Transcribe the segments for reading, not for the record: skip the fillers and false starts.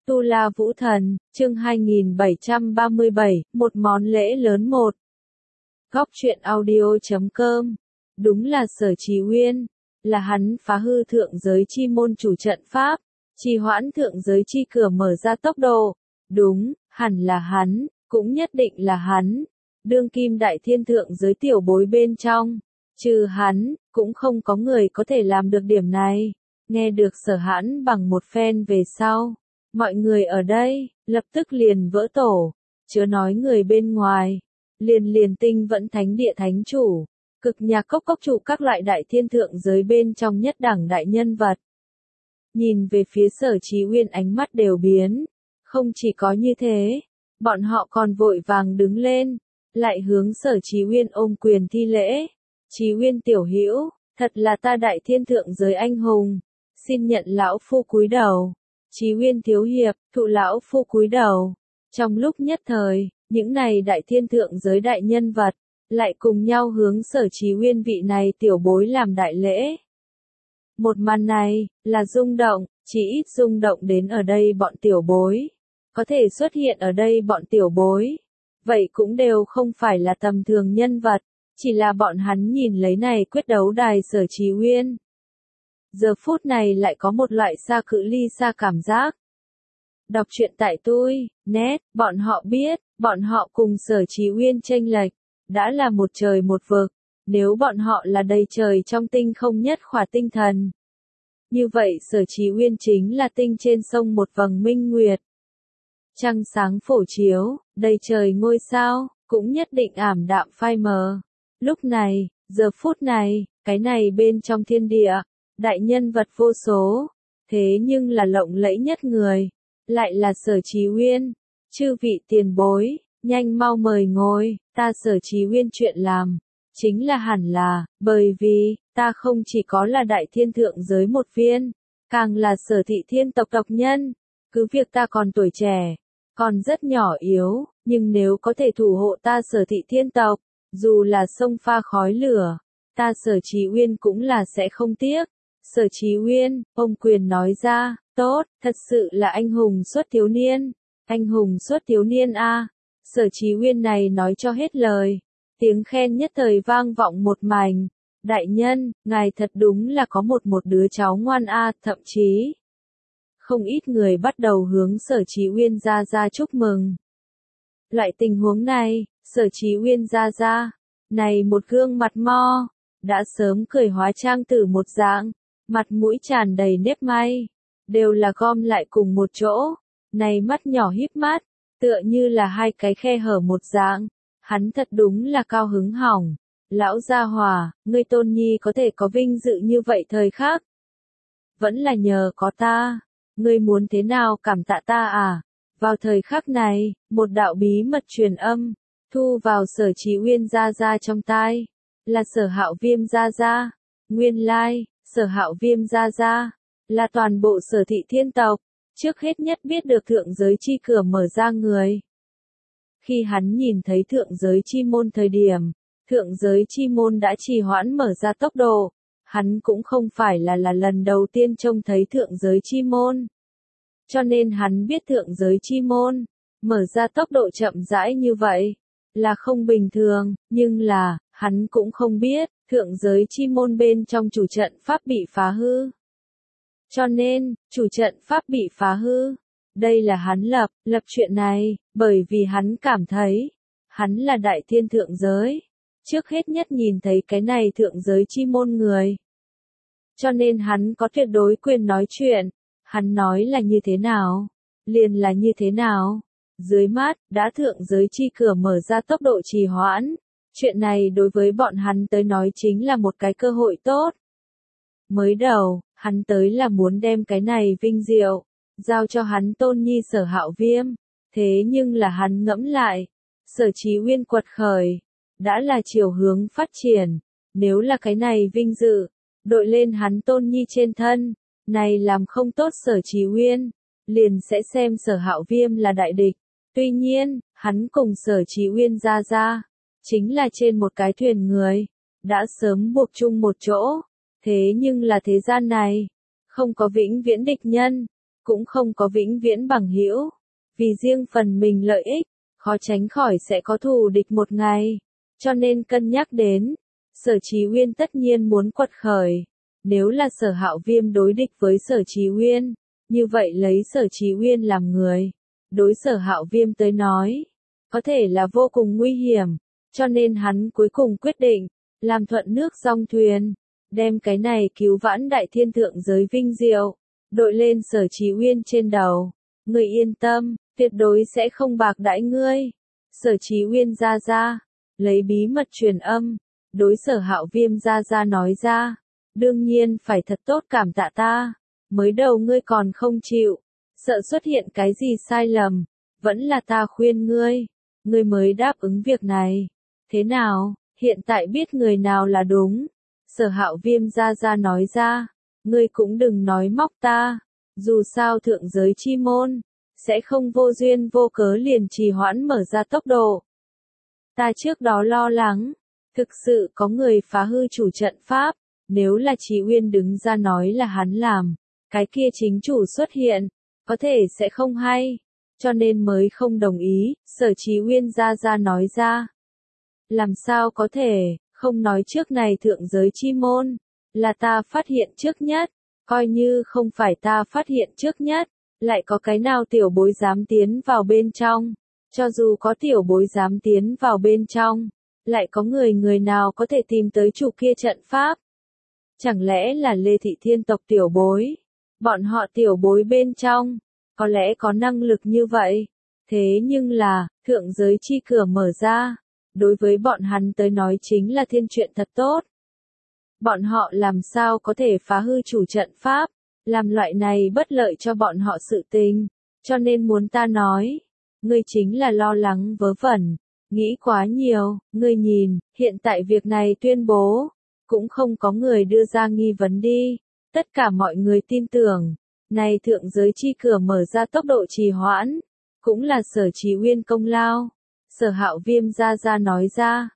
Tu La Vũ Thần, chương 2737, một món lễ lớn một. Góc truyện audio.com. Đúng là Sở Chí Uyên, là hắn phá hư thượng giới chi môn chủ trận pháp, trì hoãn thượng giới chi cửa mở ra tốc độ. Đúng, hẳn là hắn, cũng nhất định là hắn. Đương kim đại thiên thượng giới tiểu bối bên trong, trừ hắn, cũng không có người có thể làm được điểm này. Nghe được Sở Hãn bằng một phen về sau, mọi người ở đây, lập tức liền vỡ tổ, chớ nói người bên ngoài, liền tinh vẫn thánh địa thánh chủ, cực nhạc cốc cốc chủ các loại đại thiên thượng giới bên trong nhất đẳng đại nhân vật. Nhìn về phía Sở Chí Uyên ánh mắt đều biến, không chỉ có như thế, bọn họ còn vội vàng đứng lên, lại hướng Sở Chí Uyên ôm quyền thi lễ. Chí Uyên tiểu hữu, thật là ta đại thiên thượng giới anh hùng, xin nhận lão phu cúi đầu. Chí Uyên thiếu hiệp, thụ lão phu cúi đầu. Trong lúc nhất thời, những này đại thiên thượng giới đại nhân vật, lại cùng nhau hướng Sở Chí Uyên vị này tiểu bối làm đại lễ. Một màn này, là rung động, chỉ ít rung động đến ở đây bọn tiểu bối. Có thể xuất hiện ở đây bọn tiểu bối. Vậy cũng đều không phải là tầm thường nhân vật, chỉ là bọn hắn nhìn lấy này quyết đấu đài Sở Chí Uyên. Giờ phút này lại có một loại xa cự ly xa cảm giác. Đọc truyện tại tôi, net, bọn họ biết, bọn họ cùng Sở Chí Uyên chênh lệch, đã là một trời một vực, nếu bọn họ là đầy trời trong tinh không nhất khỏa tinh thần. Như vậy Sở Chí Uyên chính là tinh trên sông một vầng minh nguyệt. Trăng sáng phổ chiếu, đầy trời ngôi sao, cũng nhất định ảm đạm phai mờ. Lúc này, giờ phút này, cái này bên trong thiên địa, đại nhân vật vô số, thế nhưng là lộng lẫy nhất người, lại là Sở Chí Uyên. Chư vị tiền bối, nhanh mau mời ngồi, ta Sở Chí Uyên chuyện làm, chính là hẳn là, bởi vì, ta không chỉ có là đại thiên thượng giới một viên, càng là Sở thị thiên tộc tộc nhân, cứ việc ta còn tuổi trẻ, còn rất nhỏ yếu, nhưng nếu có thể thủ hộ ta Sở thị thiên tộc, dù là sông pha khói lửa, ta Sở Chí Uyên cũng là sẽ không tiếc. Sở Chí Uyên, ông quyền nói ra, tốt, thật sự là anh hùng xuất thiếu niên, anh hùng xuất thiếu niên a. Sở Chí Uyên này nói cho hết lời, tiếng khen nhất thời vang vọng một mảnh. Đại nhân, ngài thật đúng là có một đứa cháu ngoan a, thậm chí không ít người bắt đầu hướng Sở Chí Uyên ra chúc mừng. Loại tình huống này, Sở Chí Uyên ra, này một gương mặt mo, đã sớm cười hóa trang tử một dạng, mặt mũi tràn đầy nếp may, đều là gom lại cùng một chỗ, này mắt nhỏ híp mắt, tựa như là hai cái khe hở một dạng, hắn thật đúng là cao hứng hỏng. Lão gia hòa, ngươi tôn nhi có thể có vinh dự như vậy thời khắc, vẫn là nhờ có ta, ngươi muốn thế nào cảm tạ ta à? Vào thời khắc này, một đạo bí mật truyền âm, thu vào Sở Chí Uyên ra trong tai, là Sở Hạo Viêm ra. Nguyên lai, Sở Hạo Viêm ra, là toàn bộ Sở thị thiên tộc, trước hết nhất biết được thượng giới chi cửa mở ra người. Khi hắn nhìn thấy thượng giới chi môn thời điểm, thượng giới chi môn đã trì hoãn mở ra tốc độ, hắn cũng không phải là lần đầu tiên trông thấy thượng giới chi môn. Cho nên hắn biết thượng giới chi môn, mở ra tốc độ chậm rãi như vậy, là không bình thường, nhưng là, hắn cũng không biết, thượng giới chi môn bên trong chủ trận pháp bị phá hư. Cho nên, chủ trận pháp bị phá hư. Đây là hắn lập chuyện này, bởi vì hắn cảm thấy, hắn là đại thiên thượng giới. Trước hết nhất nhìn thấy cái này thượng giới chi môn người. Cho nên hắn có tuyệt đối quyền nói chuyện. Hắn nói là như thế nào? Liền là như thế nào? Dưới mắt, đã thượng giới chi cửa mở ra tốc độ trì hoãn. Chuyện này đối với bọn hắn tới nói chính là một cái cơ hội tốt. Mới đầu, hắn tới là muốn đem cái này vinh diệu, giao cho hắn tôn nhi Sở Hạo Viêm. Thế nhưng là hắn ngẫm lại, Sở Chí Uyên quật khởi, đã là chiều hướng phát triển. Nếu là cái này vinh dự, đội lên hắn tôn nhi trên thân, này làm không tốt Sở Chí Uyên, liền sẽ xem Sở Hạo Viêm là đại địch. Tuy nhiên, hắn cùng Sở Chí Uyên ra, chính là trên một cái thuyền người, đã sớm buộc chung một chỗ. Thế nhưng là thế gian này, không có vĩnh viễn địch nhân, cũng không có vĩnh viễn bằng hữu, vì riêng phần mình lợi ích, khó tránh khỏi sẽ có thù địch một ngày, cho nên cân nhắc đến, Sở Chí Uyên tất nhiên muốn quật khởi, nếu là Sở Hạo Viêm đối địch với Sở Chí Uyên, như vậy lấy Sở Chí Uyên làm người, đối Sở Hạo Viêm tới nói, có thể là vô cùng nguy hiểm, cho nên hắn cuối cùng quyết định, làm thuận nước dong thuyền, đem cái này cứu vãn đại thiên thượng giới vinh diệu, đội lên Sở Chí Uyên trên đầu. Ngươi yên tâm, tuyệt đối sẽ không bạc đãi ngươi. Sở Chí Uyên ra ra, lấy bí mật truyền âm, đối Sở Hạo Viêm ra ra nói ra, đương nhiên phải thật tốt cảm tạ ta, mới đầu ngươi còn không chịu, sợ xuất hiện cái gì sai lầm, vẫn là ta khuyên ngươi, ngươi mới đáp ứng việc này. Thế nào, hiện tại biết người nào là đúng? Sở Hạo Viêm ra ra nói ra, ngươi cũng đừng nói móc ta, dù sao thượng giới chi môn, sẽ không vô duyên vô cớ liền trì hoãn mở ra tốc độ. Ta trước đó lo lắng, thực sự có người phá hư chủ trận pháp, nếu là Chí Uyên đứng ra nói là hắn làm, cái kia chính chủ xuất hiện, có thể sẽ không hay, cho nên mới không đồng ý, Sở Chí Uyên ra nói ra. Làm sao có thể, không nói trước này thượng giới chi môn, là ta phát hiện trước nhất, coi như không phải ta phát hiện trước nhất, lại có cái nào tiểu bối dám tiến vào bên trong, cho dù có tiểu bối dám tiến vào bên trong, lại có người nào có thể tìm tới chủ kia trận pháp. Chẳng lẽ là Lê Thị Thiên tộc tiểu bối, bọn họ tiểu bối bên trong, có lẽ có năng lực như vậy, thế nhưng là, thượng giới chi cửa mở ra, đối với bọn hắn tới nói chính là thiên chuyện thật tốt. Bọn họ làm sao có thể phá hư chủ trận pháp, làm loại này bất lợi cho bọn họ sự tình, cho nên muốn ta nói, ngươi chính là lo lắng vớ vẩn, nghĩ quá nhiều, ngươi nhìn, hiện tại việc này tuyên bố, cũng không có người đưa ra nghi vấn đi, tất cả mọi người tin tưởng, này thượng giới chi cửa mở ra tốc độ trì hoãn, cũng là Sở Chí Uyên công lao. Sở Hạo Viêm ra nói ra,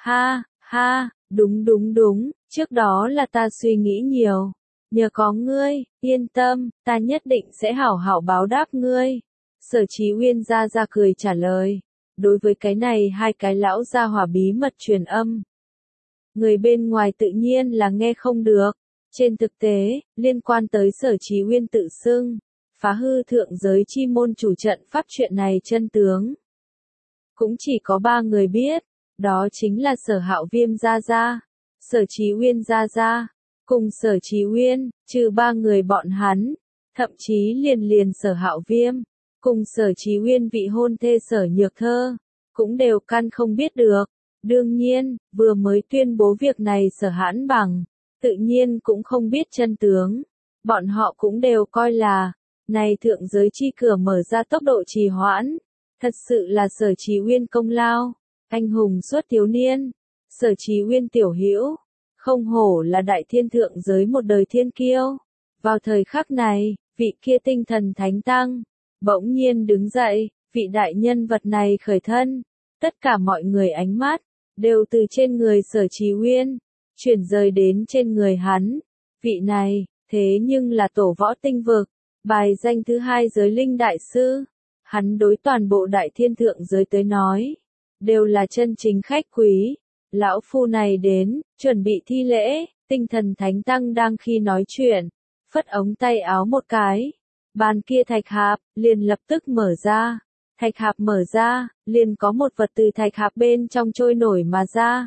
ha, đúng, trước đó là ta suy nghĩ nhiều, nhờ có ngươi, yên tâm, ta nhất định sẽ hảo hảo báo đáp ngươi. Sở Chí Uyên ra cười trả lời, đối với cái này hai cái lão gia hỏa bí mật truyền âm. Người bên ngoài tự nhiên là nghe không được, trên thực tế, liên quan tới Sở Chí Uyên tự xưng, phá hư thượng giới chi môn chủ trận pháp chuyện này chân tướng. Cũng chỉ có 3 người biết, đó chính là Sở Hạo Viêm ra, Sở Chí Uyên ra, cùng Sở Chí Uyên, trừ 3 người bọn hắn, thậm chí liền Sở Hạo Viêm, cùng Sở Chí Uyên vị hôn thê Sở Nhược Thơ, cũng đều căn không biết được. Đương nhiên, vừa mới tuyên bố việc này Sở Hãn Bằng, tự nhiên cũng không biết chân tướng. Bọn họ cũng đều coi là, này thượng giới chi cửa mở ra tốc độ trì hoãn, thật sự là Sở Chí Uyên công lao, anh hùng suốt thiếu niên, Sở Chí Uyên tiểu hữu, không hổ là đại thiên thượng giới một đời thiên kiêu. Vào thời khắc này, vị kia tinh thần thánh tăng, bỗng nhiên đứng dậy, vị đại nhân vật này khởi thân, tất cả mọi người ánh mắt, đều từ trên người Sở Chí Uyên, chuyển rời đến trên người hắn. Vị này, thế nhưng là tổ võ tinh vực, bài danh thứ 2 giới linh đại sư. Hắn đối toàn bộ đại thiên thượng giới tới nói, đều là chân chính khách quý. Lão phu này đến, chuẩn bị thi lễ, tinh thần thánh tăng đang khi nói chuyện, phất ống tay áo một cái. Bàn kia thạch hạp, liền lập tức mở ra. Thạch hạp mở ra, liền có một vật từ thạch hạp bên trong trôi nổi mà ra.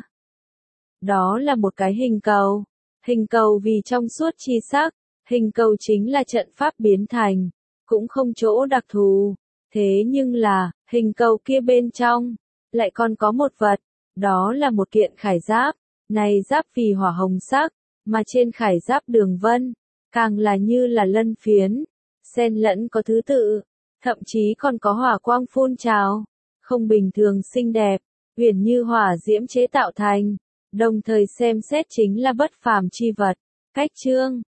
Đó là một cái hình cầu vì trong suốt chi sắc, hình cầu chính là trận pháp biến thành, cũng không chỗ đặc thù. Thế nhưng là, hình cầu kia bên trong, lại còn có một vật, đó là một kiện khải giáp, này giáp vì hỏa hồng sắc, mà trên khải giáp đường vân, càng là như là lân phiến, xen lẫn có thứ tự, thậm chí còn có hỏa quang phun trào, không bình thường xinh đẹp, huyền như hỏa diễm chế tạo thành, đồng thời xem xét chính là bất phàm chi vật. Cách chương